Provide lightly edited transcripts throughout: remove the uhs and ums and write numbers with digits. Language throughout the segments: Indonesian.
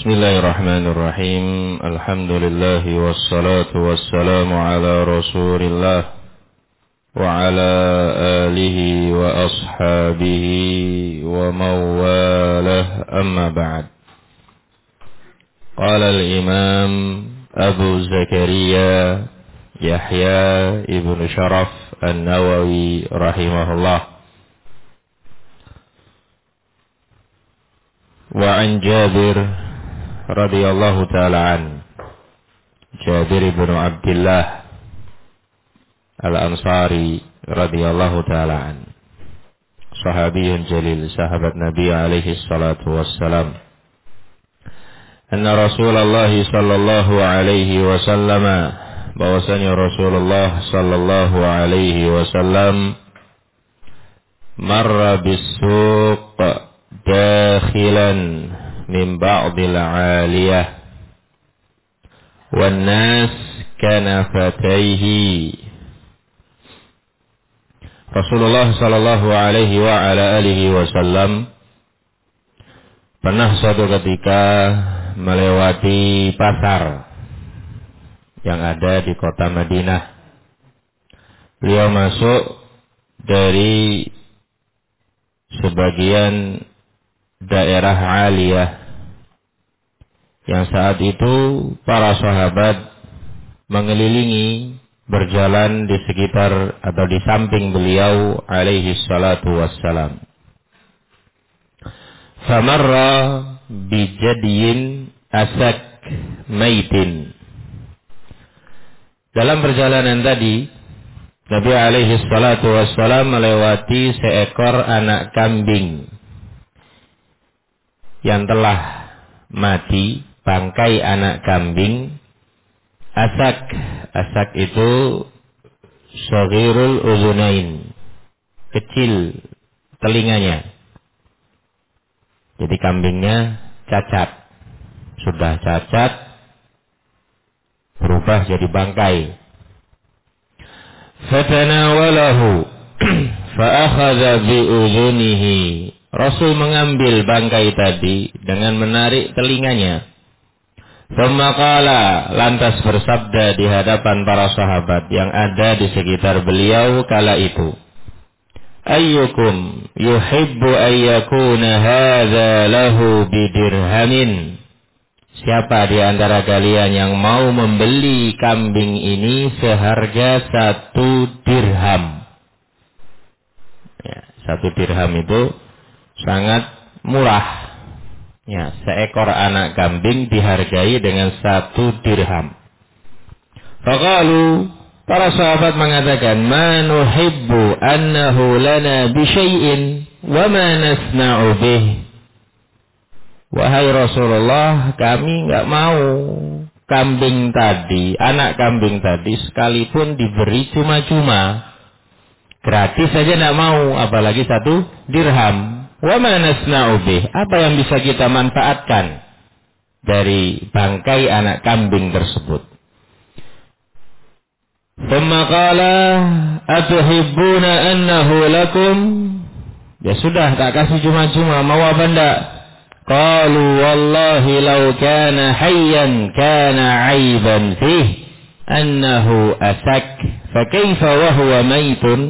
Bismillahirrahmanirrahim. Alhamdulillah wassalatu wassalamu ala Rasulillah wa ala alihi wa ashabihi wa mawalah, amma ba'd. Qala al-Imam Abu Zakaria Yahya ibn Sharaf An-Nawawi rahimahullah. Wa an Jabir radhiyallahu ta'ala an, Jabir ibn Abdullah Al-Ansari radhiyallahu ta'ala an, sahabiyun jalil, sahabat Nabi alaihi salatu wassalam, anna Rasulullah sallallahu alaihi wasallam, bahwasanya Rasulullah sallallahu alaihi wasallam marra bis-suq dakhilan min ba'dil 'aliyah wan nas kanafataihi. Rasulullah sallallahu alaihi wa ala alihi wasallam pernah suatu ketika melewati pasar yang ada di kota Madinah. Beliau masuk dari sebagian daerah aliyah yang saat itu para sahabat mengelilingi, berjalan di sekitar atau di samping beliau alaihi salatu wassalam. Famarra bijadiyin asak maitin. Dalam perjalanan tadi, Nabi alaihi salatu wassalam melewati seekor anak kambing yang telah mati, bangkai anak kambing. Asak itu saghirul uzunain, kecil telinganya. Jadi kambingnya cacat, sudah cacat, berubah jadi bangkai. Fatanawalahu fa'akhadha bi'udhunihi. Rasul mengambil bangkai tadi dengan menarik telinganya. Thumma qala, lantas bersabda di hadapan para sahabat yang ada di sekitar beliau kala itu, ayyukum yuhibbu ayyakuna hadza lahu bidirhamin. Siapa di antara kalian yang mau membeli kambing ini seharga 1 dirham? Ya, 1 dirham itu sangat murah. Ya, seekor anak kambing dihargai dengan 1 dirham. Faqalu, para sahabat mengatakan, ma nuhibbu annahu lana bisyai'in wa ma nasna'u bih. Wahai Rasulullah, kami enggak mau kambing tadi, anak kambing tadi sekalipun diberi cuma-cuma, gratis saja enggak mau, apalagi 1 dirham. Wa ma nasna'u bih, apa yang bisa kita manfaatkan dari bangkai anak kambing tersebut? Thumma qala atuhibbuna annahu lakum. Ya sudah, tak kasih cuma-cuma, mau apa enggak? Qalu wallahi law kana hayyan kana 'aiban fih annahu asak fa kaifa wa huwa maitun.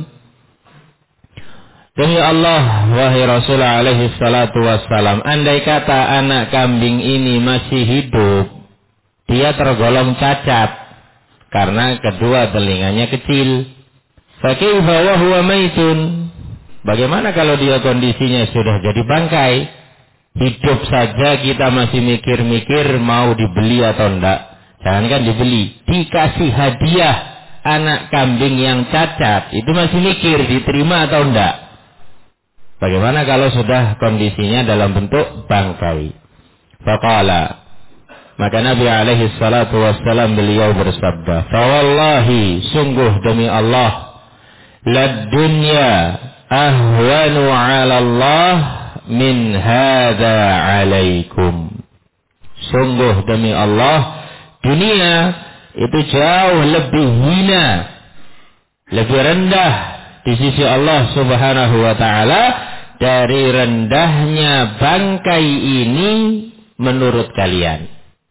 Demi Allah, wahai Rasul alaihi salatu wassalam, andai kata anak kambing ini masih hidup, dia tergolong cacat karena kedua telinganya kecil. Fa kaifa wa huwa maitun. Bagaimana kalau dia kondisinya sudah jadi bangkai? Hidup saja kita masih mikir-mikir mau dibeli atau enggak. Jangankan dibeli, dikasih hadiah anak kambing yang cacat, itu masih mikir diterima atau enggak. Bagaimana kalau sudah kondisinya dalam bentuk bangkai? Faqala, maka Nabi alaihi salatu wassalam beliau bersabda, fawallahi, sungguh demi Allah, lad dunya ahwanu 'ala Allah min hadza 'alaikum. Sungguh demi Allah, dunia itu jauh lebih hina, lebih rendah di sisi Allah Subhanahu wa taala dari rendahnya bangkai ini menurut kalian?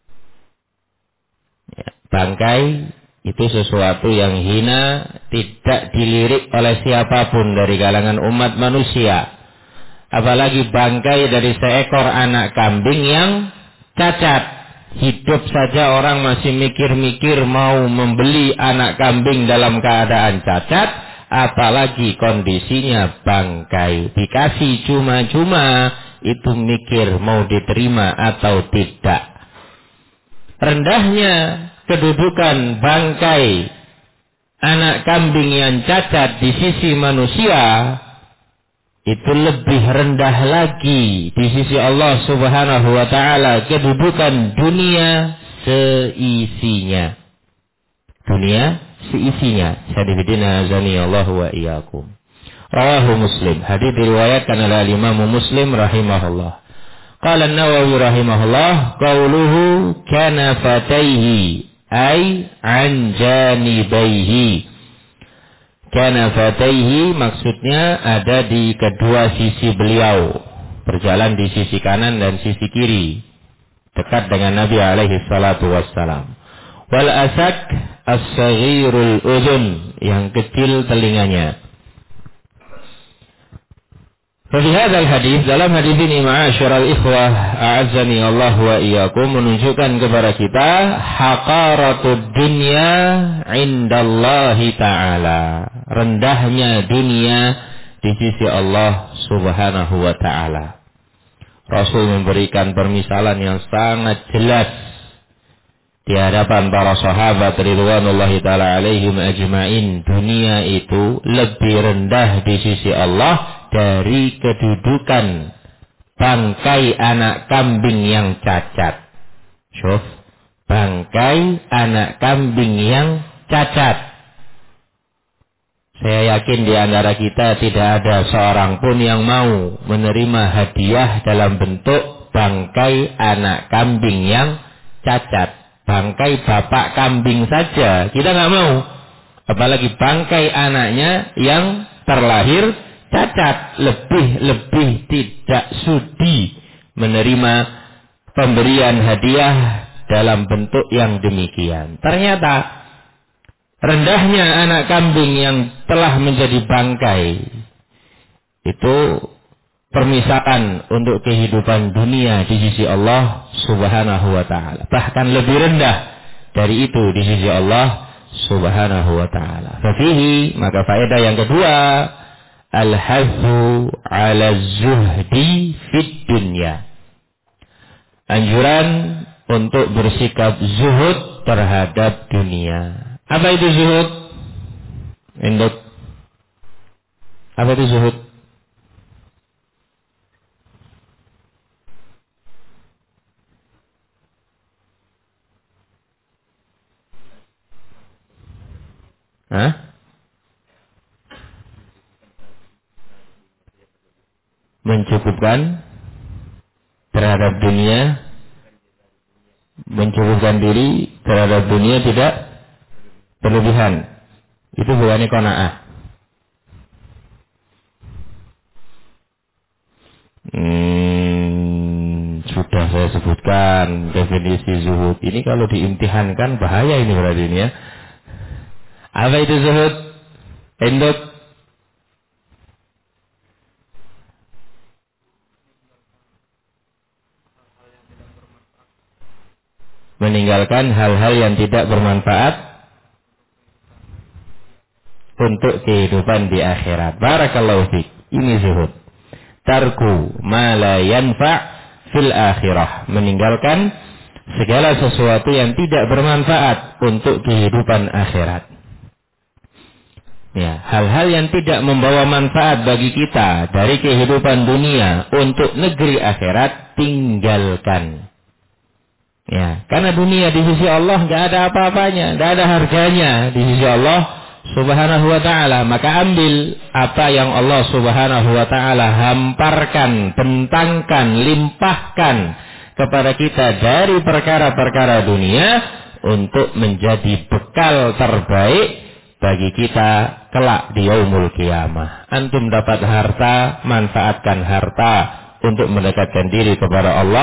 Ya, bangkai itu sesuatu yang hina, tidak dilirik oleh siapapun dari kalangan umat manusia. Apalagi bangkai dari seekor anak kambing yang cacat. Hidup saja orang masih mikir-mikir mau membeli anak kambing dalam keadaan cacat, apalagi kondisinya bangkai. Dikasih cuma-cuma, itu mikir mau diterima atau tidak. Rendahnya kedudukan bangkai anak kambing yang cacat di sisi manusia itu lebih rendah lagi di sisi Allah Subhanahu wa taala kedudukan dunia seisinya. Dunia seisinya. Sadidina azani Allah wa iyyakum. Rawahu Muslim. Hadis diriwayatkan oleh Imam Muslim rahimahullah. Qala An-Nawawi rahimahullah, qauluhu kanafataihi ay an janibaihi. Kanafataihi maksudnya ada di kedua sisi beliau, berjalan di sisi kanan dan sisi kiri, dekat dengan Nabi alaihi salatu wassalam. Wal asak as-saghirul udhun, yang kecil telinganya. Fi hadzal hadis, dalam hadis ini ma'asyiral ikhwah a'azzani Allah wa iyyakum, menunjukkan kepada kita haqaratud dunya indallahi ta'ala, rendahnya dunia di sisi Allah Subhanahu wa ta'ala. Rasul memberikan permisalan yang sangat jelas di hadapan para sahabat ridwanullahi ta'ala alaihim ajma'in. Dunia itu lebih rendah di sisi Allah dari kedudukan bangkai anak kambing yang cacat. Syuf, bangkai anak kambing yang cacat. Saya yakin di antara kita tidak ada seorang pun yang mau menerima hadiah dalam bentuk bangkai anak kambing yang cacat. Bangkai bapak kambing saja kita nggak mau, apalagi bangkai anaknya yang terlahir cacat. Lebih tidak sudi menerima pemberian hadiah dalam bentuk yang demikian. Ternyata rendahnya anak kambing yang telah menjadi bangkai itu permisalan untuk kehidupan dunia di sisi Allah Subhanahu wa ta'ala. Bahkan lebih rendah dari itu di sisi Allah Subhanahu wa ta'ala. Fafihi, maka faedah yang kedua, al-hazzu ala zuhdi fid dunya. Anjuran untuk bersikap zuhud terhadap dunia. Apa itu zuhud? Induk. Apa itu zuhud? Hah? Mencukupkan terhadap dunia, mencukupkan diri terhadap dunia, tidak berlebihan. Itu bukannya qanaah. Sudah saya sebutkan definisi zuhud. Ini kalau diimtihankan bahaya ini berarti ini ya. Apa itu zuhud? Induk. Meninggalkan hal-hal yang tidak bermanfaat untuk kehidupan di akhirat. Barakallahu fiik. Ini zuhud. Tarku ma la yanfa' fil akhirah. Meninggalkan segala sesuatu yang tidak bermanfaat untuk kehidupan akhirat. Ya, hal-hal yang tidak membawa manfaat bagi kita dari kehidupan dunia untuk negeri akhirat, tinggalkan. Ya, karena dunia di sisi Allah nggak ada apa-apanya, nggak ada harganya di sisi Allah Subhanahu wa ta'ala. Maka ambil apa yang Allah Subhanahu wa ta'ala hamparkan, bentangkan, limpahkan kepada kita dari perkara-perkara dunia untuk menjadi bekal terbaik bagi kita kelak di yaumul qiyamah. Antum dapat harta, manfaatkan harta untuk mendekatkan diri kepada Allah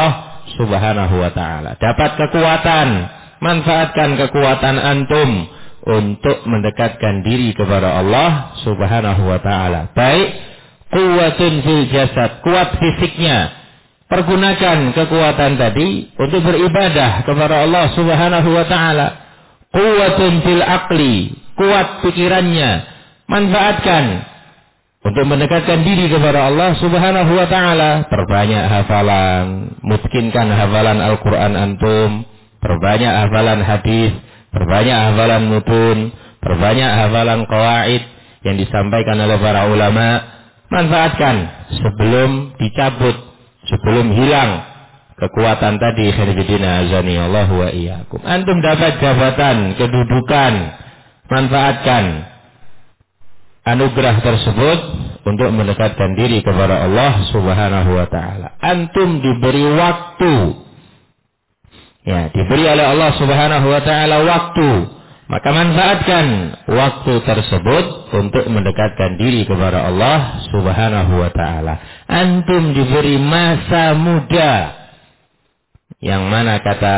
Subhanahu wa ta'ala. Dapat kekuatan, manfaatkan kekuatan antum untuk mendekatkan diri kepada Allah Subhanahu wa ta'ala. Baik quwwatun fil jasad, kuat fisiknya, pergunakan kekuatan tadi untuk beribadah kepada Allah Subhanahu wa ta'ala. Quwwatun fil aqli, kuat pikirannya, manfaatkan untuk mendekatkan diri kepada Allah Subhanahu wa ta'ala. Perbanyak hafalan, mungkinkan hafalan Al-Quran antum, perbanyak hafalan hadis, perbanyak hafalan mutun, perbanyak hafalan qawaid yang disampaikan oleh para ulama. Manfaatkan sebelum dicabut, sebelum hilang kekuatan tadi. Khairuddin azani Allah wa iyyakum. Antum dapat jabatan, kedudukan, manfaatkan anugerah tersebut untuk mendekatkan diri kepada Allah Subhanahu wa ta'ala. Antum diberi waktu, ya, diberi oleh Allah Subhanahu wa ta'ala waktu, maka manfaatkan waktu tersebut untuk mendekatkan diri kepada Allah Subhanahu wa ta'ala. Antum diberi masa muda, yang mana kata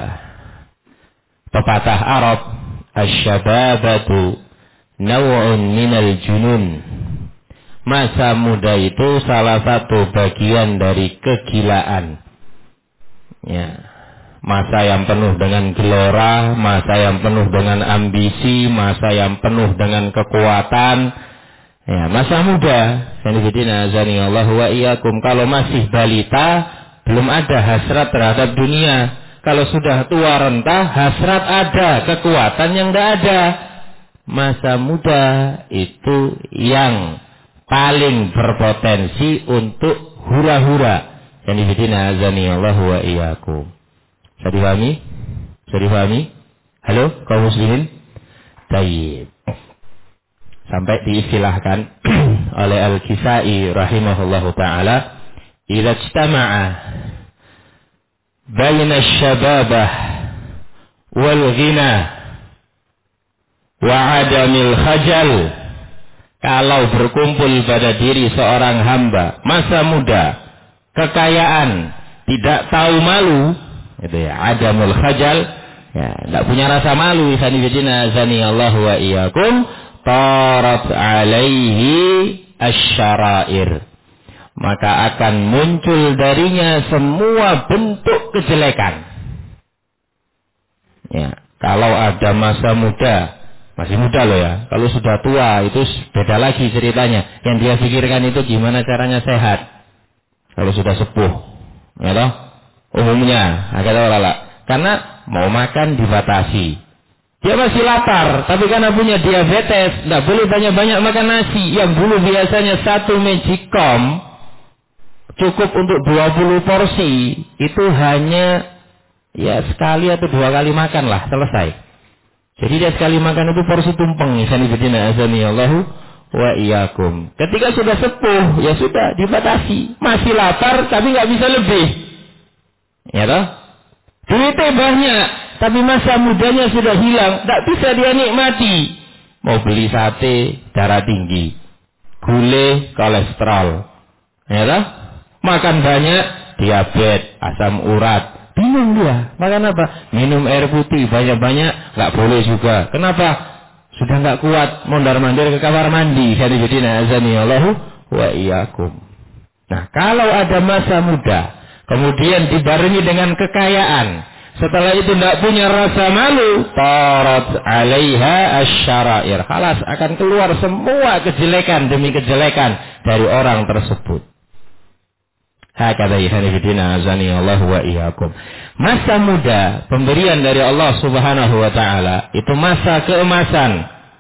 pepatah Arab, asy-syababatu naw'un minal junun. Masa muda itu salah satu bagian dari kegilaan. Ya. Masa yang penuh dengan gelora, masa yang penuh dengan ambisi, masa yang penuh dengan kekuatan. Ya, masa muda. Khairuddin azani Allah wa iyyakum. Kalau masih balita, belum ada hasrat terhadap dunia. Kalau sudah tua renta, hasrat ada, kekuatan yang tidak ada. Masa muda itu yang paling berpotensi untuk hura-hura. Khairuddin azani Allah wa iyyakum. Bisa dipahami? Bisa dipahami? Halo, kaum muslimin? Baik. Sampai diistilahkan oleh Al-Kisai rahimahullahu ta'ala, idza ijtama'a baina asy-syababah wal ghina wa 'adamil khajal. Kalau berkumpul pada diri seorang hamba masa muda, kekayaan, tidak tahu malu, itu ya, adamul khajal, ya, tidak punya rasa malu. Ikhwanifidina azani Allah wa iyyakum. Tarat alaihi asyarair, maka akan muncul darinya semua bentuk kejelekan. Ya, kalau ada masa muda, masih muda loh ya. Kalau sudah tua itu beda lagi ceritanya. Yang dia pikirkan itu gimana caranya sehat. Kalau sudah sepuh, ya toh? Umumnya agak lala, karena mau makan dibatasi. Dia masih lapar, tapi karena punya diabetes, tidak boleh banyak-banyak makan nasi. Yang dulu biasanya 1 magicom cukup untuk 20 porsi, itu hanya ya sekali atau 2 kali makan lah, selesai. Jadi dia sekali makan itu porsi tumpeng. Khairuddin azani Allahu wa iyyakum. Ketika sudah sepuh, ya sudah dibatasi. Masih lapar, tapi nggak bisa lebih. Ya toh? Duitnya banyak, tapi masa mudanya sudah hilang, tak bisa dia nikmati. Mau beli sate, darah tinggi, gule, kolesterol, ya toh? Makan banyak, diabetes, asam urat, bingung dia. Makan apa? Minum air putih banyak-banyak, nggak boleh juga. Kenapa? Sudah nggak kuat, mondar-mandir ke kamar mandi. Khairuddin azani Allahu wa iyyakum. Nah, kalau ada masa muda, kemudian dibarengi dengan kekayaan, setelah itu tidak punya rasa malu, tarat alaiha asyarair, halas akan keluar semua kejelekan demi kejelekan dari orang tersebut. Hakadha khairuddin azani Allah wa iyyakum. Masa muda, pemberian dari Allah Subhanahu wa ta'ala, itu masa keemasan.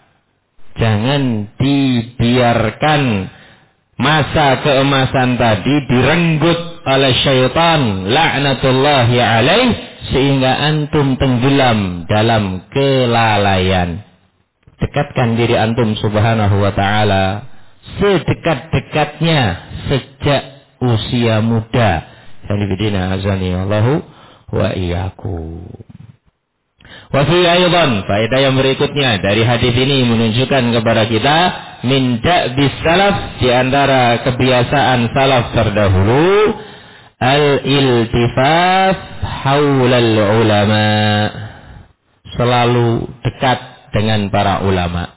Jangan dibiarkan masa keemasan tadi direnggut oleh syaitan laknatullahi alaih, sehingga antum tenggelam dalam kelalaian. Dekatkan diri antum Subhanahu wa ta'ala sedekat-dekatnya sejak usia muda. Khairuddin azani Allahu wa iyyakum. Wa fi aidan, faedah yang berikutnya dari hadis ini menunjukkan kepada kita min da'bis salaf, di antara kebiasaan salaf terdahulu, Al-iltifaf haulal ulama. Selalu dekat dengan para ulama.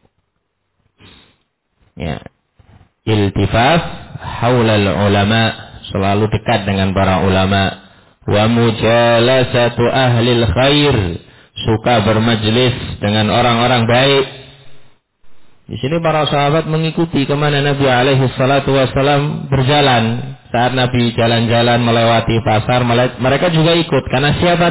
Ya. Iltifaf haulal ulama. Selalu dekat dengan para ulama. Wa mujalasatu ahlil khair. Suka bermajlis dengan orang-orang baik. Di sini para sahabat mengikuti kemana Nabi alaihi salatu wassalam berjalan. Saat Nabi jalan-jalan melewati pasar, mereka juga ikut. Karena siapa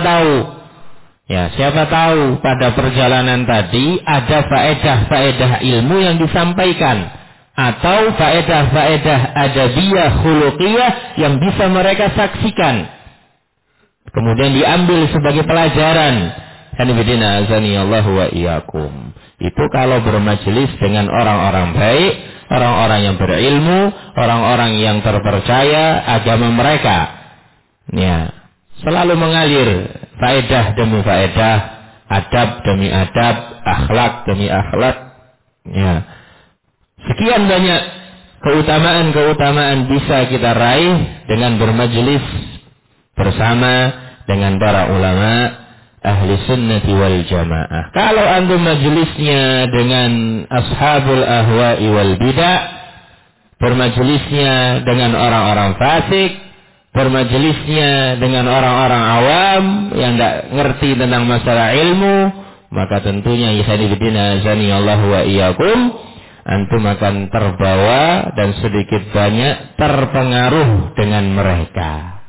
tahu pada perjalanan tadi ada faedah-faedah ilmu yang disampaikan. Atau faedah-faedah adabiyah, khuluqiyah yang bisa mereka saksikan. Kemudian diambil sebagai pelajaran. Hanifidina azaniyallahu wa iyyakum. Itu kalau bermajelis dengan orang-orang baik, orang-orang yang berilmu, orang-orang yang terpercaya agama mereka. Ya, selalu mengalir faedah demi faedah, adab demi adab, akhlak demi akhlak. Ya. Sekian banyak keutamaan-keutamaan bisa kita raih dengan bermajelis bersama dengan para ulama ahli sunnati wal jamaah. Kalau antum majelisnya dengan ashabul ahwa'i wal bidah, bermajelisnya dengan orang-orang fasik, bermajelisnya dengan orang-orang awam yang tidak ngerti tentang masalah ilmu, maka tentunya ikhwanifidina azanillahu wa iyyakum, antum akan terbawa dan sedikit banyak terpengaruh dengan mereka.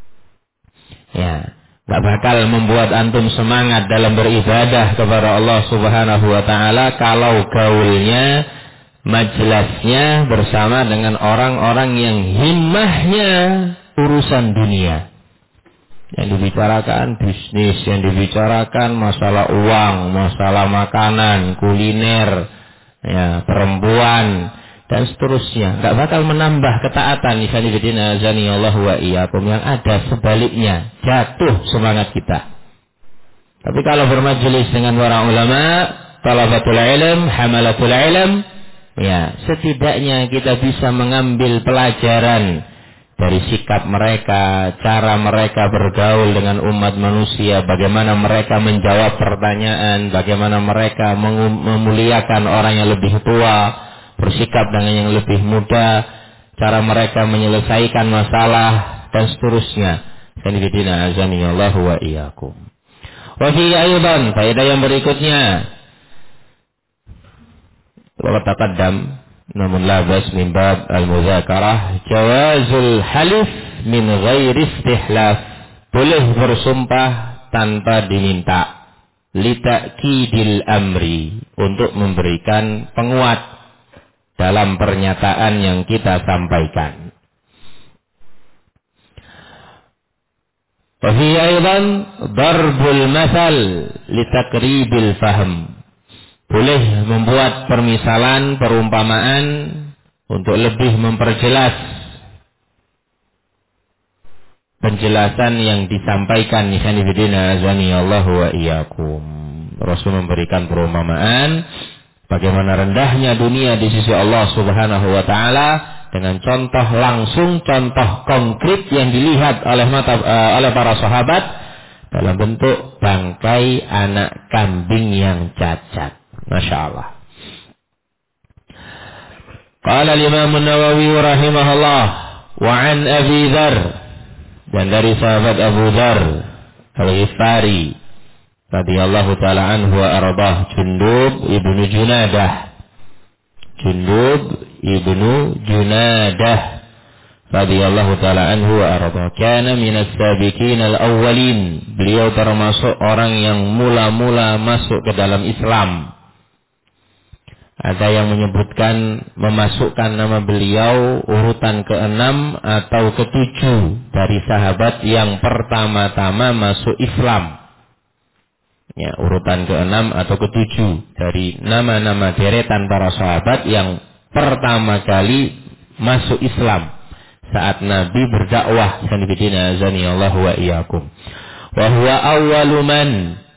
Ya. Tidak bakal membuat antum semangat dalam beribadah kepada Allah subhanahu wa ta'ala kalau gaulnya, majlisnya bersama dengan orang-orang yang himmahnya urusan dunia. Yang dibicarakan bisnis, yang dibicarakan masalah uang, masalah makanan, kuliner, ya, perempuan, dan seterusnya. Tidak bakal menambah ketaatan. Ikhwanifidina azanillahu wa iyyakum. Yang ada sebaliknya, jatuh semangat kita. Tapi kalau bermajelis dengan para ulama, talabatul ilm, hamalatul ilm, ya, setidaknya kita bisa mengambil pelajaran dari sikap mereka, cara mereka bergaul dengan umat manusia, bagaimana mereka menjawab pertanyaan, bagaimana mereka memuliakan orang yang lebih tua, bersikap dengan yang lebih muda, cara mereka menyelesaikan masalah, dan seterusnya. Sanibidina azanillahu wa iyyakum. Wa fi aydan, faedah yang berikutnya. Wa taqaddam, namun la bas min bab al-mudzakarah, jawazul halif min ghairi istihlaf. Boleh bersumpah tanpa diminta. Litakidil amri, untuk memberikan penguat dalam pernyataan yang kita sampaikan. Wa fi aidan darbul masal litakribil fahm. Boleh membuat permisalan, perumpamaan untuk lebih memperjelas penjelasan yang disampaikan. Ikhwanifidina azanillahu wa iyyakum. Rasul memberikan perumpamaan bagaimana rendahnya dunia di sisi Allah subhanahu wa ta'ala dengan contoh langsung, contoh konkret yang dilihat oleh para sahabat dalam bentuk bangkai anak kambing yang cacat. Masya Allah. Qala al-Imam an-Nawawi rahimahullah wa an Abi Dzar, dan dari sahabat Abu Dzar al-Ghifari radhiyallahu ta'ala anhu wa ardah, Jundub ibnu Junadah. Jundub ibnu Junadah radhiyallahu ta'ala anhu wa ardah. Kana minas sabiqin al-awwalin. Beliau termasuk orang yang mula-mula masuk ke dalam Islam. Ada yang menyebutkan memasukkan nama beliau urutan ke-6 atau ke-7 dari sahabat yang pertama-tama masuk Islam. Ya, urutan ke-6 atau ke-7 dari nama-nama deretan para sahabat yang pertama kali masuk Islam saat Nabi berdakwah. Sanibidina azanillahu wa iyyakum. Wa huwa awwalu man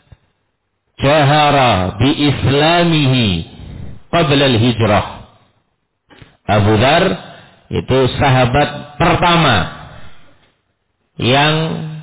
jahara bi islamihi qabla al-hijrah. Abu Dzar itu sahabat pertama yang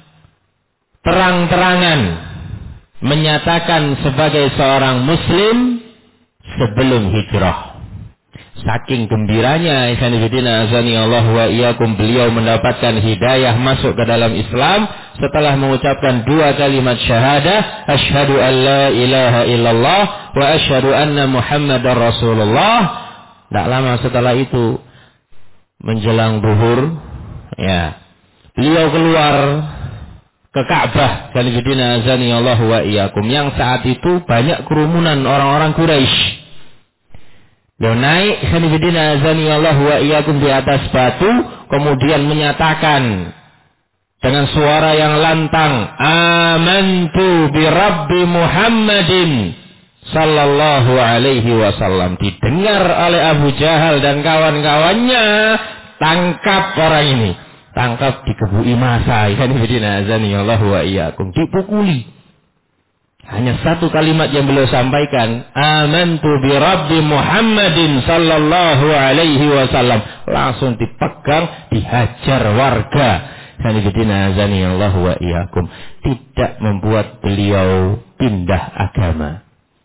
terang-terangan menyatakan sebagai seorang muslim sebelum hijrah. Saking gembiranya ikhwanifidina azani Allah wa iyyakum, beliau mendapatkan hidayah masuk ke dalam Islam setelah mengucapkan 2 kalimat syahadah, asyhadu an la ilaha illallah wa asyhadu anna muhammadar rasulullah. Tak lama setelah itu menjelang zuhur, ya, beliau keluar ke Ka'bah ikhwanifidina azani Allah wa iyyakum, yang saat itu banyak kerumunan orang-orang Quraisy. Dia naik khanifidina azanillahu wa iyyakum di atas batu, kemudian menyatakan dengan suara yang lantang, amantu bi rabbi Muhammadin sallallahu alaihi wasallam. Didengar oleh Abu Jahal dan kawan-kawannya, tangkap orang ini, tangkap, dikebui massa khanifidina azanillahu wa iyyakum, dipukuli. Hanya satu kalimat yang beliau sampaikan, amantu bi rabbi Muhammadin sallallahu alaihi wasallam, langsung dipegang, dihajar warga. Sanibidina azani Allah wa iyyakum. Tidak membuat beliau pindah agama.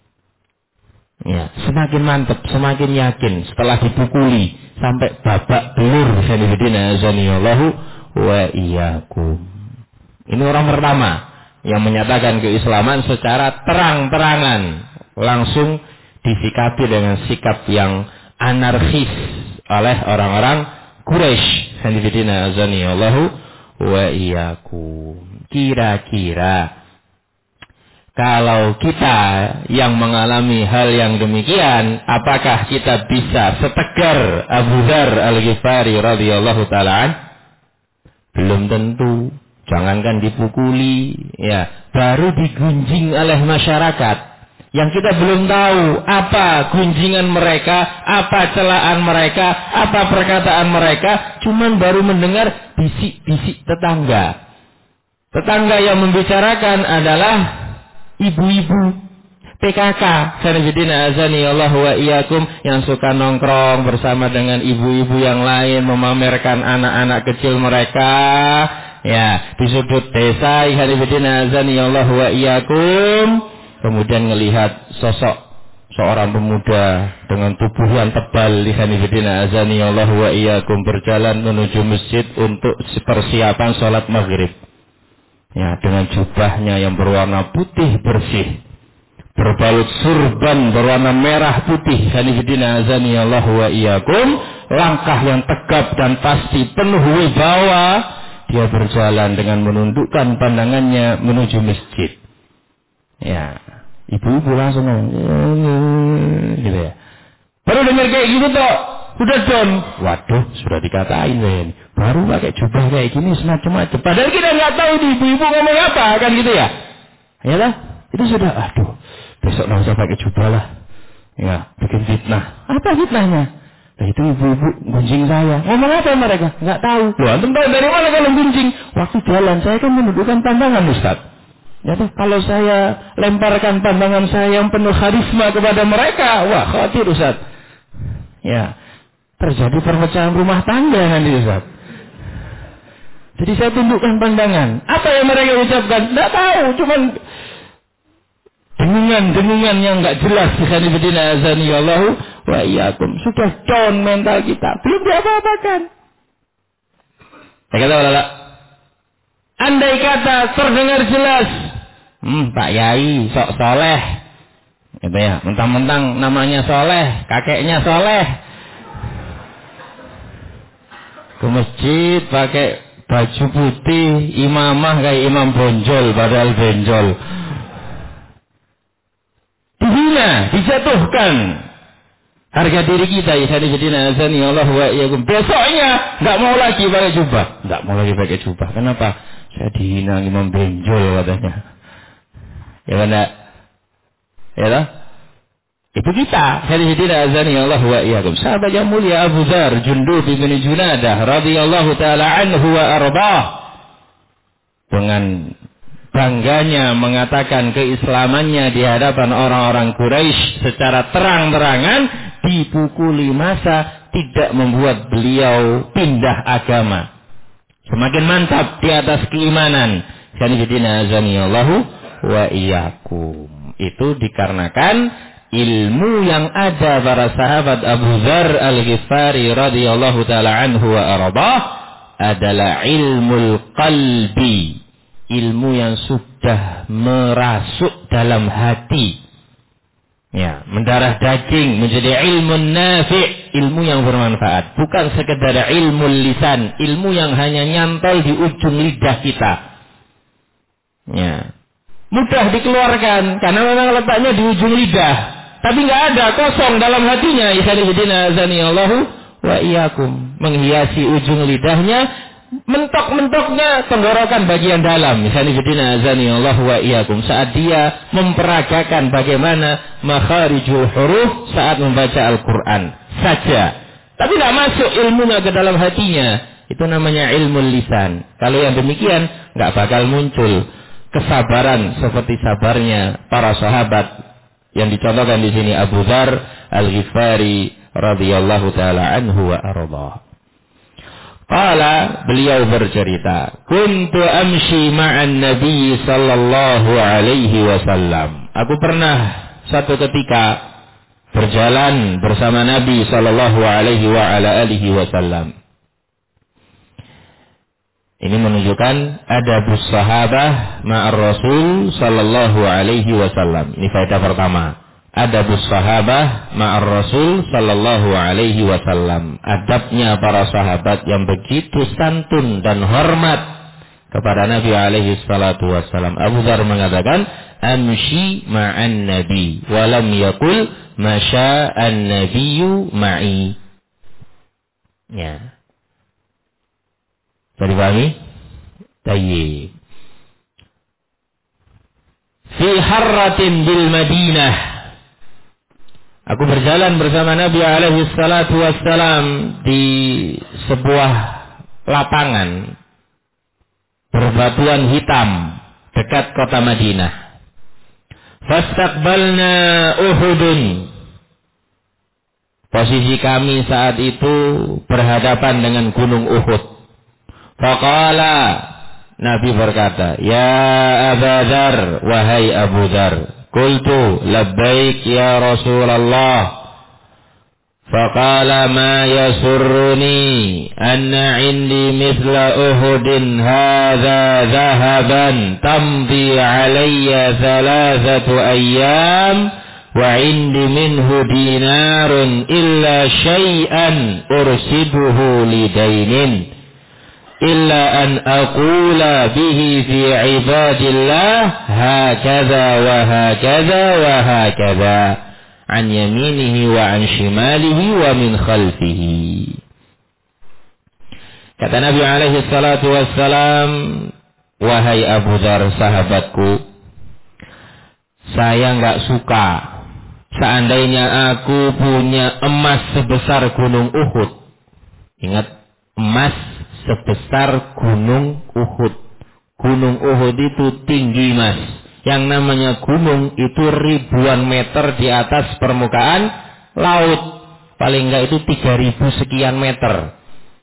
Ya, semakin mantap, semakin yakin setelah dipukuli sampai babak belur. Sanibidina azani Allah wa iyyakum. Ini orang pertama yang menyatakan keislaman secara terang-terangan, langsung disikapi dengan sikap yang anarkis oleh orang-orang Quraisy. Hanifidina azani Allahu wa iyyakum. Kira-kira kalau kita yang mengalami hal yang demikian, apakah kita bisa setegar Abu Dzar Al-Ghifari radhiyallahu ta'ala? Belum tentu. Jangankan dipukuli, ya, baru digunjing oleh masyarakat yang kita belum tahu apa gunjingan mereka, apa celaan mereka, apa perkataan mereka, cuman baru mendengar bisik-bisik tetangga. Tetangga yang membicarakan adalah ibu-ibu PKK, sanibidina azani Allah wa iyyakum, yang suka nongkrong bersama dengan ibu-ibu yang lain, memamerkan anak-anak kecil mereka. Ya, di sudut desa, ikhwanifidina azani Allah wa iyyakum, kemudian melihat sosok seorang pemuda dengan tubuh yang tebal, ikhwanifidina azani Allah wa iyyakum, berjalan menuju masjid untuk persiapan sholat maghrib. Ya, dengan jubahnya yang berwarna putih bersih, berbalut surban berwarna merah putih, ikhwanifidina azani Allah wa iyyakum, langkah yang tegap dan pasti penuh wibawa. Dia berjalan dengan menundukkan pandangannya menuju masjid. Ya, ibu-ibu langsung gitu ya. Baru dengar kayak gitu toh, udah don. Waduh, sudah dikatain ini. Baru pakai jubah kayak gini semacam-macam. Padahal kita nggak tahu di ibu-ibu ngomong apa, kan gitu ya. Ya lah, itu sudah. Aduh, besok nggak usah pakai jubah lah. Ya, bikin fitnah. Apa fitnahnya? Nah, itu ibu-ibu gunjing saya. Ngomong apa mereka? Nggak tahu. Loh, antum tahu dari mana kalau gunjing? Waktu jalan saya kan menundukkan pandangan, Ustaz. Ya, kalau saya lemparkan pandangan saya yang penuh karisma kepada mereka, wah, khawatir, Ustaz. Ya, terjadi perpecahan rumah tangga nanti, Ustaz. Jadi saya tundukkan pandangan. Apa yang mereka ucapkan? Nggak tahu, cuman dengungan-dengungan yang nggak jelas. Ikhwanifidina azani Allahu wa iyyakum. Sudah down mental kita, belum diapa-apakan. Saya kata lala, andai kata terdengar jelas, Pak Yai sok soleh, gitu ya, mentang-mentang namanya soleh, kakeknya soleh, ke masjid pakai baju putih, imamah kayak imam bonjol, padahal benjol. Dihina, dijatuhkan harga diri kita, ikhwanifidina azani Allah wa iyyakum. Besoknya nggak mau lagi pakai jubah, nggak mau lagi pakai jubah. Kenapa? Saya dihina imam benjol katanya. Ya benar, ya lah. Itu kita, ikhwanifidina azani Allah wa iyyakum. Sahabat yang mulia Abu Dzar Jundub bin Junadah radhiyallahu taala anhu wa arbah, dengan bangganya mengatakan keislamannya di hadapan orang-orang Quraisy secara terang-terangan, dipukuli massa tidak membuat beliau pindah agama. semakin mantap di atas keimanan. Sanibidina azanillahu wa iyyakum. Itu dikarenakan ilmu yang ada para sahabat Abu Dzar Al-Ghifari radhiyallahu taala anhu wa arda adalah ilmul qalbi, ilmu yang sudah merasuk dalam hati. Ya, mendarah daging menjadi ilmu nafi', ilmu yang bermanfaat, bukan sekedar ilmu lisan, ilmu yang hanya nyantol di ujung lidah kita. Ya. Mudah dikeluarkan karena memang letaknya di ujung lidah, tapi nggak ada, kosong dalam hatinya. Isanibidina azanillahu wa iyyakum, menghiasi ujung lidahnya, mentok-mentoknya tenggorokan bagian dalam. Isanibidina azanillahu wa iyyakum, saat dia memperagakan bagaimana makharijul huruf saat membaca Al-Quran saja, tapi tidak masuk ilmunya ke dalam hatinya. Itu namanya ilmu lisan. Kalau yang demikian nggak bakal muncul kesabaran seperti sabarnya para sahabat yang dicontohkan di sini Abu Dzar Al-Ghifari radhiyallahu taala anhu wa arda. Qala, beliau bercerita, kuntu amshi ma'an nabi sallallahu alaihi wasallam. Aku pernah satu ketika berjalan bersama Nabi sallallahu alaihi wa ala alihi wasallam. Ini menunjukkan adabus sahabah ma'ar Rasul sallallahu alaihi wasallam. Ini faedah pertama. Adabus sahabah ma'ar Rasul sallallahu alaihi wasallam. Adabnya para sahabat yang begitu santun dan hormat kepada Nabi alaihi salatu wasallam. Abu Dzar mengatakan, amshi ma'an nabi walam yakul masya'an nabiyyu ma'i. Ya. Bisa dipahami? Tayyib. Fi harratin bil Madinah. Aku berjalan bersama Nabi alaihi salatu wassalam di sebuah lapangan berbatuan hitam dekat kota Madinah. Fastaqbalna Uhudun. Posisi kami saat itu berhadapan dengan gunung Uhud. Faqala, Nabi berkata, ya Abu Dzar, wahai Abu Dzar. Qultu labbaik ya Rasulullah. Faqala ma yasurruni anna indi mithla Uhudin hadha dhahaban tamdi alayya thalathatu ayyam wa indi minhu dinarun illa syai'an ursiduhu lidainin illa an aqula bihi fi ibadillah hakadha wa hakadha wa hakadha an yaminihi wa an shimalihi wa min khalfihi. Kata Nabi alaihi salatu wassalam, wahai Abu Dzar sahabatku, saya enggak suka seandainya aku punya emas sebesar gunung Uhud. Ingat, emas sebesar gunung Uhud. Gunung Uhud itu tinggi, Mas. Yang namanya gunung itu ribuan meter di atas permukaan laut. Paling enggak itu 3.000 sekian meter.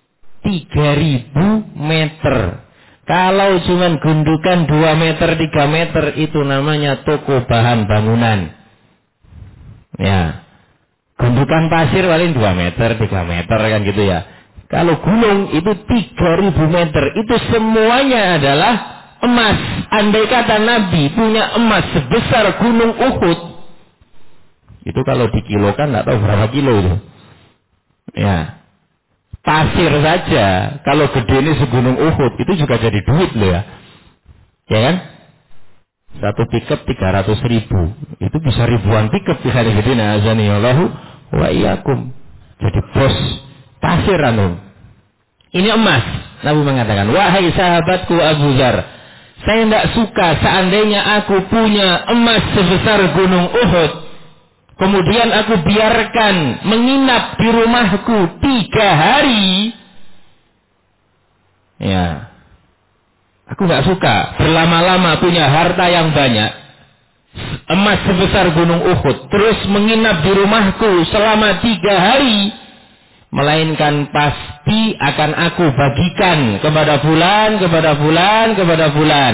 3.000 meter. Kalau cuman gundukan 2 meter, 3 meter, itu namanya toko bahan bangunan. Ya. Gundukan pasir paling 2 meter, 3 meter kan gitu ya. Kalau gunung itu 3.000 meter, itu semuanya adalah emas. Andai kata Nabi punya emas sebesar gunung Uhud, itu kalau dikilokan nggak tahu berapa kilo itu. Ya, pasir saja kalau gede ini segunung Uhud itu juga jadi duit loh ya. Ya kan? Satu pickup 300.000, itu bisa ribuan pickup di hari gede. Azanillahu wa iyyakum. Jadi bos pasir anu. Ini emas. Nabi mengatakan, wahai sahabatku Abu Dzar, saya tidak suka seandainya aku punya emas sebesar gunung Uhud, kemudian aku biarkan menginap di rumahku 3 hari. Ya, aku nggak suka berlama-lama punya harta yang banyak, emas sebesar gunung Uhud, terus menginap di rumahku selama 3 hari. melainkan pasti akan aku bagikan kepada fulan, kepada fulan, kepada fulan.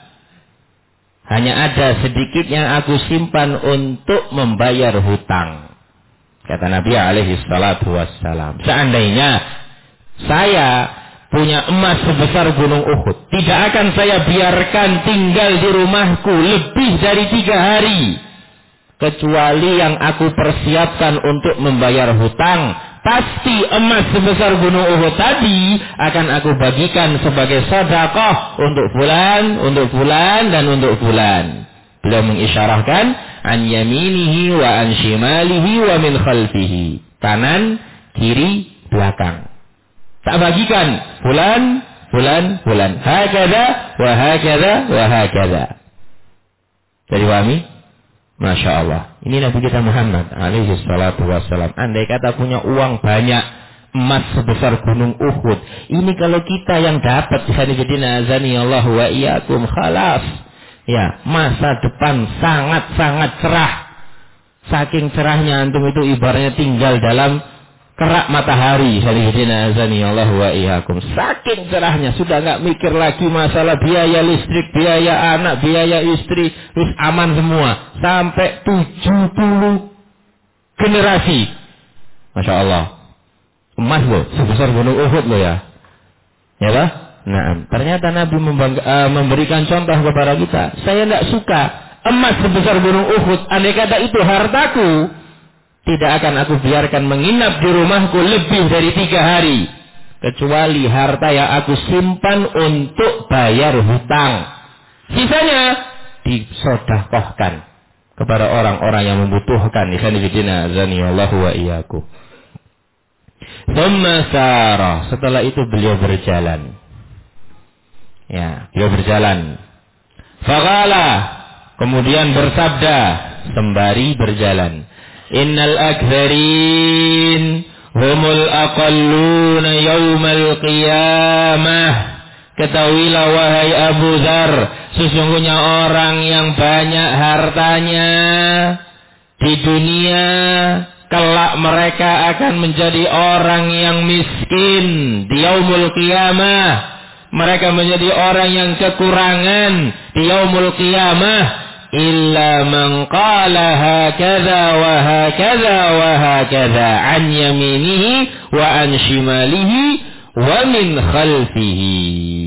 Hanya ada sedikit yang aku simpan untuk membayar hutang. Kata Nabi alaihi salatu wassalam, seandainya saya punya emas sebesar gunung Uhud, tidak akan saya biarkan tinggal di rumahku lebih dari 3 hari. Kecuali yang aku persiapkan untuk membayar hutang. Pasti emas sebesar gunung Uhud tadi akan aku bagikan sebagai sedekah untuk fulan, dan untuk fulan. Beliau mengisyarahkan an yaminihi wa an shimalihi wa min khalfihi. Kanan, kiri, belakang. Tak bagikan fulan. Hakadha wa hakadha wa hakadha. Jadi pahami? Masya Allah. Ini Nabi kita Muhammad alaihi salatu wassalam. Andai kata punya uang banyak, emas sebesar gunung Uhud, ini kalau kita yang dapat, sanibidina azani Allah wa iyyakum, khalas. Ya, masa depan sangat-sangat cerah. Saking cerahnya antum itu ibaratnya tinggal dalam kerak matahari, sanibidina azani Allah wa iyyakum. Saking cerahnya, sudah enggak mikir lagi masalah biaya listrik, biaya anak, biaya istri, terus aman semua. Sampai 70 generasi. Masya Allah. Emas loh, sebesar gunung Uhud loh ya. Ya lah? Nah, ternyata Nabi memberikan contoh kepada kita. Saya tidak suka emas sebesar gunung Uhud. Andai kata itu hartaku, tidak akan aku biarkan menginap di rumahku lebih dari 3 hari. Kecuali harta yang aku simpan untuk bayar hutang. Sisanya disedekahkan kepada orang-orang yang membutuhkan. Ikhwanifidina azani Allahu wa iyyakum. Thumma sara. Setelah itu beliau berjalan. Ya, beliau berjalan. Faqala. Kemudian bersabda sembari berjalan. Innal aktsarin humul aqalluna yaumal qiyamah. Ketahuilah wahai Abu Dzar, sesungguhnya orang yang banyak hartanya di dunia, kelak mereka akan menjadi orang yang miskin di yaumul qiyamah. Mereka menjadi orang yang kekurangan di yaumul qiyamah. Illa man qala hakadha wa hakadha wa hakadha an yaminihi wa an shimalihi wa min khalfihi.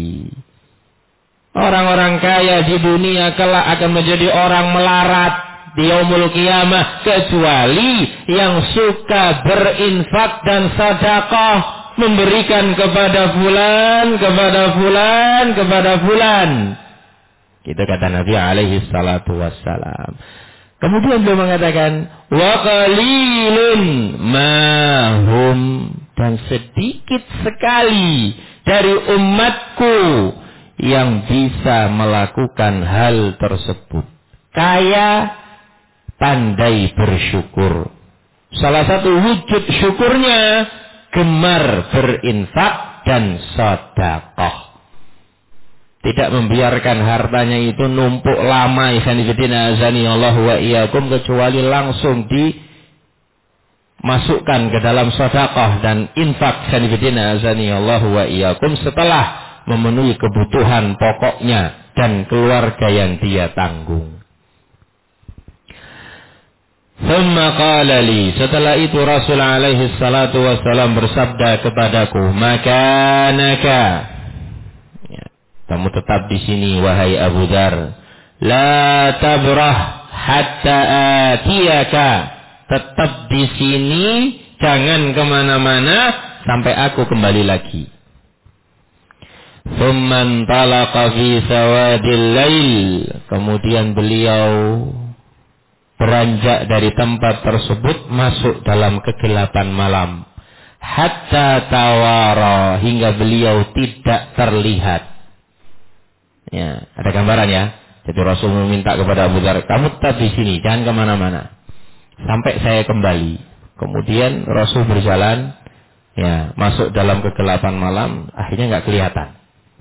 Orang-orang kaya di dunia kelak akan menjadi orang melarat di yaumul qiyamah, kecuali yang suka berinfak dan sedekah, memberikan kepada fulan, kepada fulan, kepada fulan. Itu kata Nabi alaihi salatu wassalam. Kemudian beliau mengatakan, wa qalilun mahum, dan sedikit sekali dari umatku yang bisa melakukan hal tersebut. Kaya, pandai bersyukur. Salah satu wujud syukurnya gemar berinfak dan sedekah. Tidak membiarkan hartanya itu numpuk lama, ikhwanifidina azani Allah wa iyyakum, kecuali langsung dimasukkan ke dalam sedekah dan infak, ikhwanifidina azani Allah wa iyyakum, setelah memenuhi kebutuhan pokoknya dan keluarga yang dia tanggung. Thumma qala li, setelah itu Rasul alaihi salatu wassalam bersabda kepadaku, makanaka, ya, kamu tetap di sini wahai Abu Dzar, la tabrah hatta atiyaka, tetap di sini, jangan kemana-mana sampai aku kembali lagi. Thumman talaqa fi sawadil lail, kemudian beliau beranjak dari tempat tersebut masuk dalam kegelapan malam. Hatta tawara, hingga beliau tidak terlihat. Ya, ada gambaran ya. Jadi Rasul meminta kepada Abu Dzar, kamu tetap di sini, jangan kemana-mana sampai saya kembali. Kemudian Rasul berjalan, ya, masuk dalam kegelapan malam, akhirnya nggak kelihatan.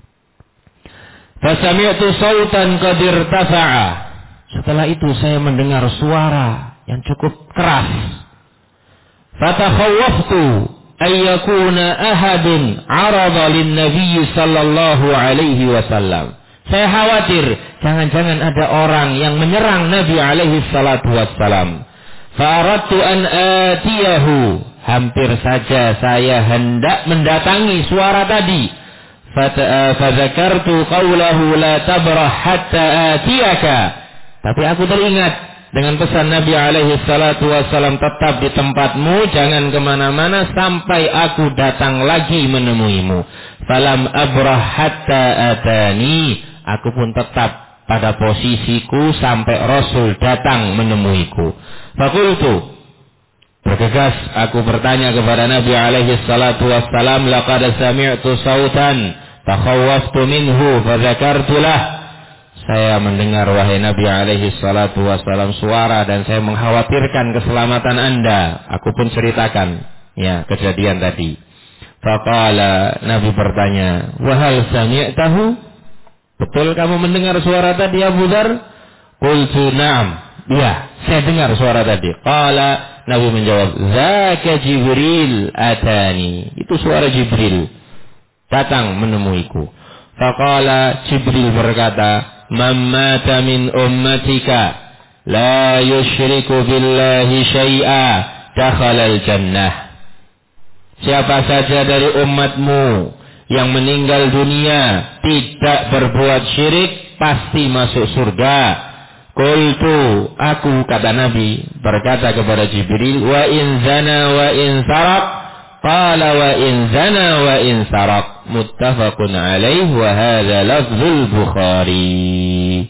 Fasami'tu sautan qad irtafa'a. Setelah itu saya mendengar suara yang cukup keras. Fatakhawwaftu, ayyakuna ahadun arada lin nabiy sallallahu alaihi wasallam. Saya khawatir jangan-jangan ada orang yang menyerang Nabi alaihi salatu wassalam. Fa'aradtu an atiyahu. Hampir saja saya hendak mendatangi suara tadi. Fadzakartu qawlahu la tabrah hatta atiyaka. Tapi aku teringat dengan pesan Nabi alaihi salatu wassalam, tetap di tempatmu, jangan kemana-mana sampai aku datang lagi menemuimu. Falam abrah hatta atani. Aku pun tetap pada posisiku sampai Rasul datang menemuiku. Fakultu, bergegas aku bertanya kepada Nabi alaihi salatu wassalam, laqad sami'tu sautan takhawwaftu minhu fadzakartulah. Saya mendengar wahai Nabi alaihi salatu wassalam suara dan saya mengkhawatirkan keselamatan Anda. Aku pun ceritakan ya kejadian tadi. Faqala, Nabi bertanya, wa hal sami'tahu? Betul kamu mendengar suara tadi Abu Dzar? Qultu na'am. Ya, saya dengar suara tadi. Qala, Nabi menjawab, zaka Jibril atani. Itu suara Jibril datang menemuiku. Faqala, Jibril berkata, man mata min ummatika la yushriku billahi syai'a dakhala al-jannah. Siapa saja dari umatmu yang meninggal dunia tidak berbuat syirik pasti masuk surga. Qultu, aku kata Nabi berkata kepada Jibril, wa in zana wa in saraq. Qala wa in zana wa in saraq. Muttafaqun alaih wa hadha lafzul Bukhari.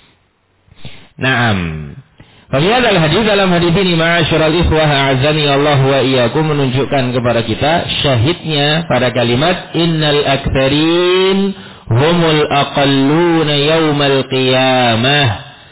Naam. Bagi hadis dalam hadis ini ma'asyiral ikhwah a'azzani Allah wa iyyakum menunjukkan kepada kita syahidnya pada kalimat innal aktsarin humul aqalluna yaumal qiyamah.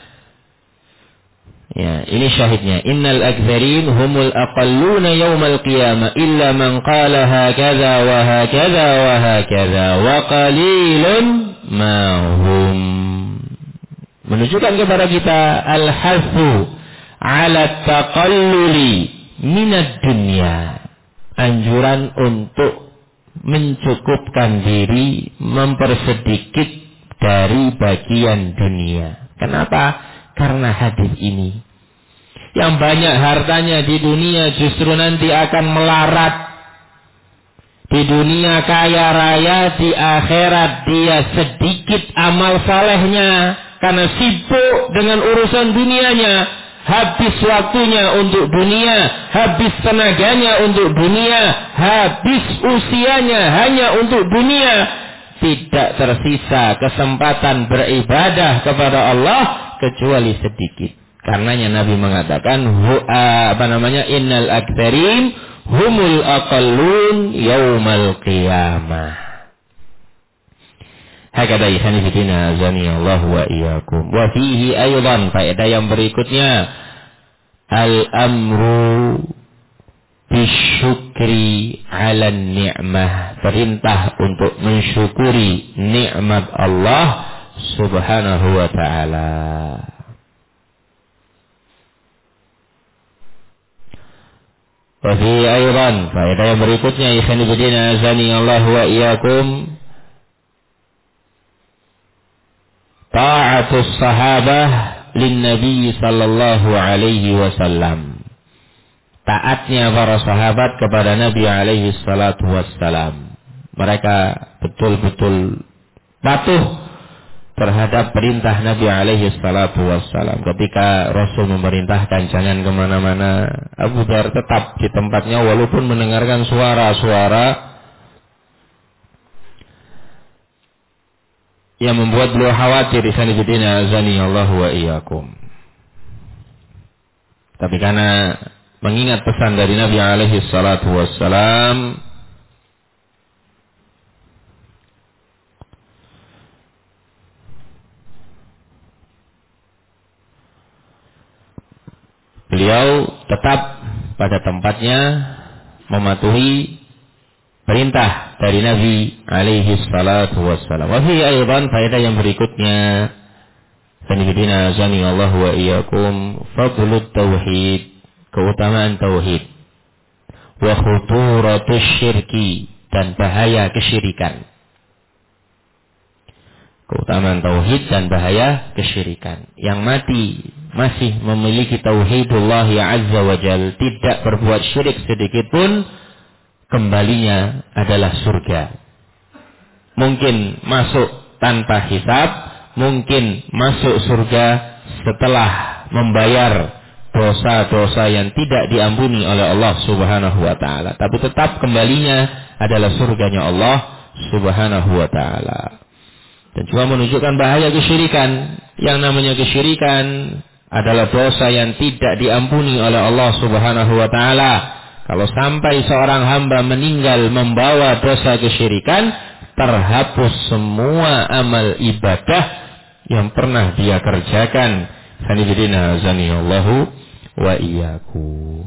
Ya, ini syahidnya. Innal aktsarin humul aqalluna yaumal qiyamah illa man qala hakadha wa hakadha wa hakadha wa qalilun ma hum. Menunjukkan kepada kita al-hasu ala taqalluli minad dunya. Anjuran untuk mencukupkan diri, mempersedikit dari bagian dunia. Kenapa? Karena hadis ini. Yang banyak hartanya di dunia justru nanti akan melarat. Di dunia kaya raya, di akhirat dia sedikit amal salehnya. Karena sibuk dengan urusan dunianya. Habis waktunya untuk dunia. Habis tenaganya untuk dunia. Habis usianya hanya untuk dunia. Tidak tersisa kesempatan beribadah kepada Allah kecuali sedikit. Karenanya Nabi mengatakan innal aktsarin humul aqallun yaumal qiyamah. Hakadha ikhwani fillah azani Allah wa iyyakum. Wa fihi aidan faedah yang berikutnya al-amru bisyukri 'ala ni'mah. Perintah untuk mensyukuri nikmat Allah Subhanahu wa taala. Wa fihi aidan faedah yang berikutnya ikhwani fillah azani Allah wa iyyakum. Ta'atus sahabah lin Nabi sallallahu alaihi wasallam. Taatnya para sahabat kepada Nabi alaihi salatu wassalam. Mereka betul-betul patuh terhadap perintah Nabi alaihi salatu wassalam. Ketika Rasul memerintahkan jangan kemana-mana, Abu Dzar tetap di tempatnya walaupun mendengarkan suara-suara yang membuat beliau khawatir. Ikhwanifidina azani Allah wa iyyakum. Tapi karena mengingat pesan dari Nabi alaihi salatu wassalam, beliau tetap pada tempatnya mematuhi perintah dari Nabi alaihi salatu wassalam. Wa fi aidan faedah yang berikutnya, sanibidina azani Allah wa iyyakum, fadlut tauhid, keutamaan tauhid. wa khuturatus syirki, dan bahaya kesyirikan. Keutamaan tauhid dan bahaya kesyirikan. Yang mati masih memiliki tauhidullah ya azza wa jal, tidak berbuat syirik sedikit pun, kembalinya adalah surga. Mungkin masuk tanpa hisab, mungkin masuk surga setelah membayar dosa-dosa yang tidak diampuni oleh Allah subhanahu wa ta'ala. Tapi tetap kembalinya adalah surganya Allah subhanahu wa ta'ala. Dan juga menunjukkan bahaya kesyirikan. Yang namanya kesyirikan adalah dosa yang tidak diampuni oleh Allah subhanahu wa ta'ala. Kalau sampai seorang hamba meninggal membawa dosa kesyirikan, terhapus semua amal ibadah yang pernah dia kerjakan. Sanibidina azanillahu wa iyyakum.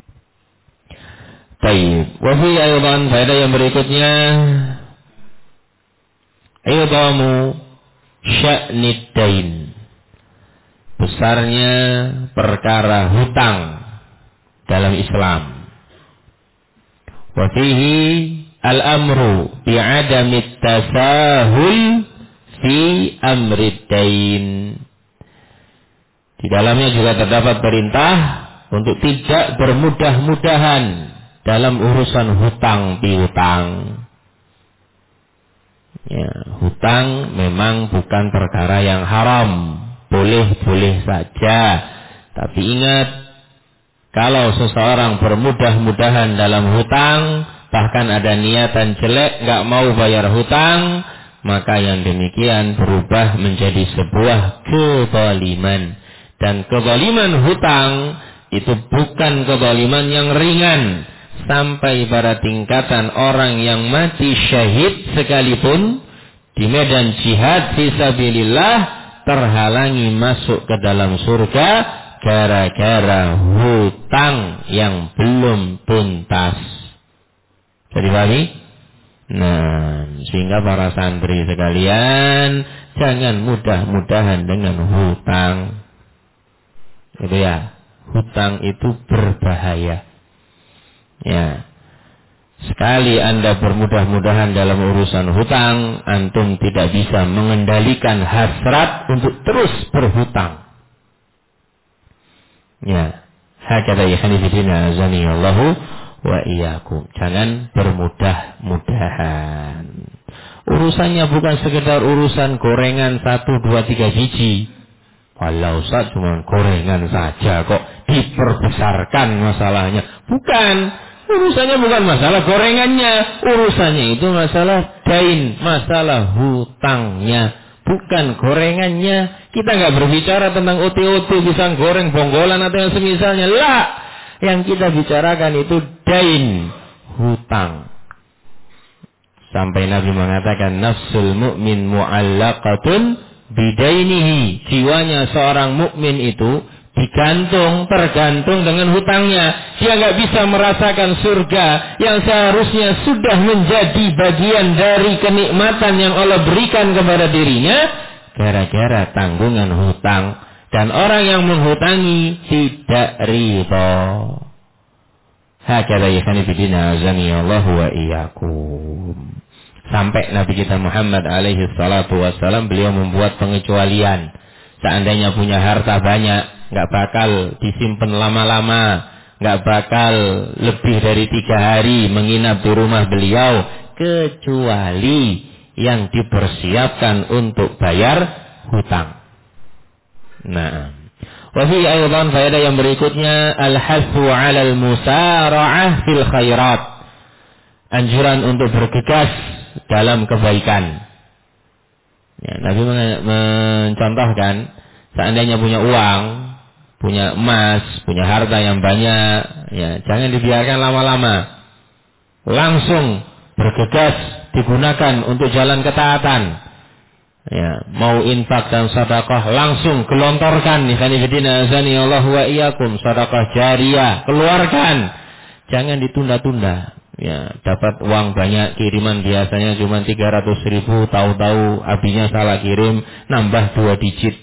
Baik. Wa fi aydan, faedah yang berikutnya, idhamu sya'nid dain, besarnya perkara hutang dalam Islam. Wa fihi al-amru bi'adamit tasahul fi amrid dain. Di dalamnya juga terdapat perintah untuk tidak bermudah-mudahan dalam urusan hutang piutang. Ya, hutang memang bukan perkara yang haram, boleh-boleh saja. Tapi ingat, kalau seseorang bermudah-mudahan dalam hutang, bahkan ada niatan jelek, gak mau bayar hutang, maka yang demikian berubah menjadi sebuah kezaliman. Dan kezaliman hutang itu bukan kezaliman yang ringan, sampai pada tingkatan orang yang mati syahid sekalipun di medan jihad fisabilillah terhalangi masuk ke dalam surga gara-gara hutang yang belum tuntas. Jadi pahami? Nah, sehingga para santri sekalian, jangan mudah-mudahan dengan hutang. Itu ya, hutang itu berbahaya. Ya, sekali Anda bermudah-mudahan dalam urusan hutang, antum tidak bisa mengendalikan hasrat untuk terus berhutang. Ya, hakada yakhani fidina azanillahu wa iyyakum. Jangan bermudah-mudahan. Urusannya bukan sekedar urusan gorengan 1, 2, 3 biji. Walau Ustaz cuma gorengan saja kok diperbesarkan masalahnya. Bukan. Urusannya bukan masalah gorengannya. Urusannya itu masalah dain, masalah hutangnya. Bukan gorengannya. Kita nggak berbicara tentang OT-OT, pisang goreng, bonggolan atau yang semisalnya. Lah. Yang kita bicarakan itu dain, hutang. Sampai Nabi mengatakan, nafsul mu'min mu'allaqatun bidainihi, jiwanya seorang mukmin itu tergantung dengan hutangnya. Dia nggak bisa merasakan surga yang seharusnya sudah menjadi bagian dari kenikmatan yang Allah berikan kepada dirinya, gara-gara tanggungan hutang. Dan orang yang menghutangi tidak ridha. Hakadha yakhani bidina azanillahu wa iyyakum. Sampai Nabi kita Muhammad alaihi salatu wassalam, beliau membuat pengecualian. Seandainya punya harta banyak, nggak bakal disimpan lama-lama, nggak bakal lebih dari 3 hari menginap di rumah beliau, kecuali yang dipersiapkan untuk bayar hutang. Nah, wa fi aydan faedah yang berikutnya, al-hasu 'alal musara'ah fil khairat. Anjuran untuk bergegas dalam kebaikan. Ya, Nabi mencontohkan, seandainya punya uang, punya emas, punya harta yang banyak, ya jangan dibiarkan lama-lama. Langsung bergegas digunakan untuk jalan ketaatan. Ya, mau infak dan sedekah langsung gelontorkan. Ikhwanifidina azanillahu wa iyyakum, sedekah jariyah, keluarkan. Jangan ditunda-tunda. Ya, dapat uang banyak, kiriman biasanya cuma 300.000, tahu-tahu abinya salah kirim, nambah 2 digit.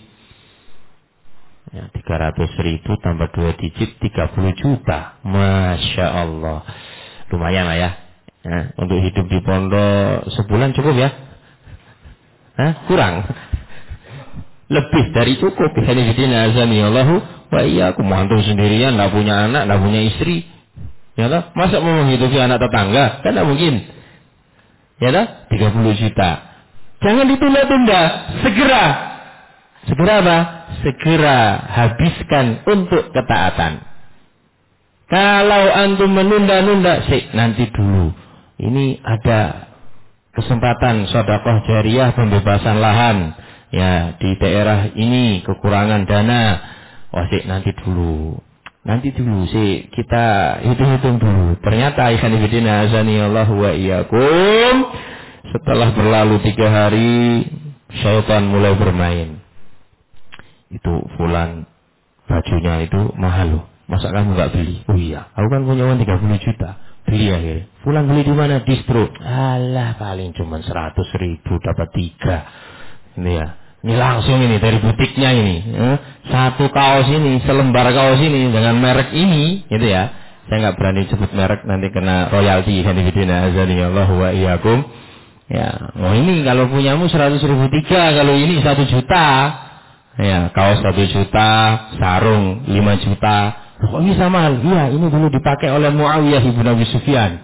Ya, 300.000 tambah 2 digit 30 juta. Masya Allah. lumayan lah ya. Untuk hidup di pondok sebulan cukup ya? Kurang. Lebih dari cukup. Ikhwanifidina azani Allahu wa iyyakum. Antum sendirian, enggak punya anak, enggak punya istri. Ya lah, masa mau menghidupi anak tetangga? Kan enggak mungkin. Ya lah, 30 juta. Jangan ditunda-tunda, segera. Segera apa? Segera habiskan untuk ketaatan. Kalau antum menunda-nunda, nanti dulu. Ini ada kesempatan sedekah jariyah pembebasan lahan. Ya, di daerah ini kekurangan dana. Nanti dulu. Nanti dulu kita hitung-hitung dulu. Ternyata ikhwanifidina azanillahu wa iyyakum, setelah berlalu 3 hari syaitan mulai bermain. Itu fulan bajunya itu mahal loh. Masa kamu enggak beli? Oh iya, aku kan punya uang 30 juta. Beli akhirnya. Fulan beli di mana? Distro. Alah, paling cuma 100.000 dapat 3. Ini ya. Ini langsung ini dari butiknya ini. Satu kaos ini, selembar kaos ini dengan merek ini, gitu ya. Saya nggak berani sebut merek, nanti kena royalti. Kanifidina azanillahu wa iyyakum. Ya, ini kalau punyamu 100.000 3, kalau ini 1 juta. Ya, kaos 1 juta, sarung 5 juta. Kok bisa mahal? Iya, ini dulu dipakai oleh Muawiyah ibn Abi Sufyan.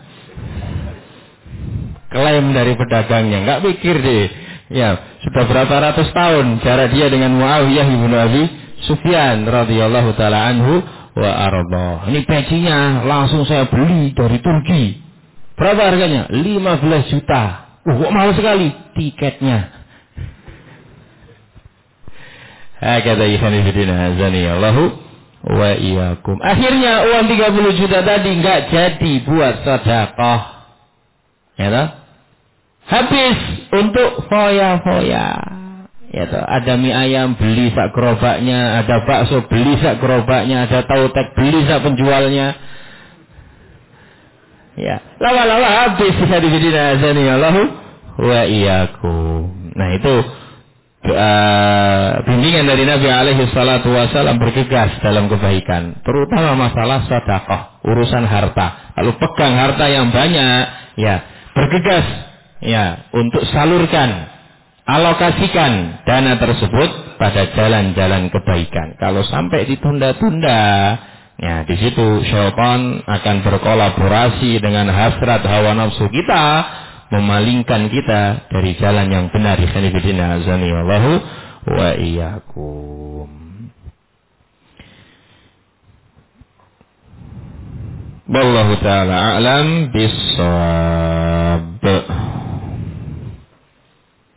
Klaim dari pedagangnya, nggak pikir deh. Ya, sudah berapa ratus tahun jarak dia dengan Muawiyah ibn Abi Sufyan radhiyallahu taala anhu wa arda. Ini pecinya langsung saya beli dari Turki. Berapa harganya? 15 juta. Kok mahal sekali tiketnya. Hakata ikhwanifidina azanillahu wa iyyakum. Akhirnya uang 30 juta tadi enggak jadi buat sedekah. Ya toh? Habis untuk foya-foya. Ya toh, ada mie ayam beli sak gerobaknya, ada bakso beli sak gerobaknya, ada tahu tek beli sak penjualnya. Ya, lama-lama habis ikhwanifidina azanillahu wa iyyakum. Nah, itu bimbingan dari Nabi alaihi salatu wasallam bergegas dalam kebaikan, terutama masalah sedekah, urusan harta. Kalau pegang harta yang banyak, ya bergegas ya untuk salurkan, alokasikan dana tersebut pada jalan-jalan kebaikan. Kalau sampai ditunda-tunda, ya di situ syaitan akan berkolaborasi dengan hasrat hawa nafsu kita, memalingkan kita dari jalan yang benar. Ikhwanifidina azanillahu wa iyyakum. Wallahu ta'ala a'lam bis-shawab.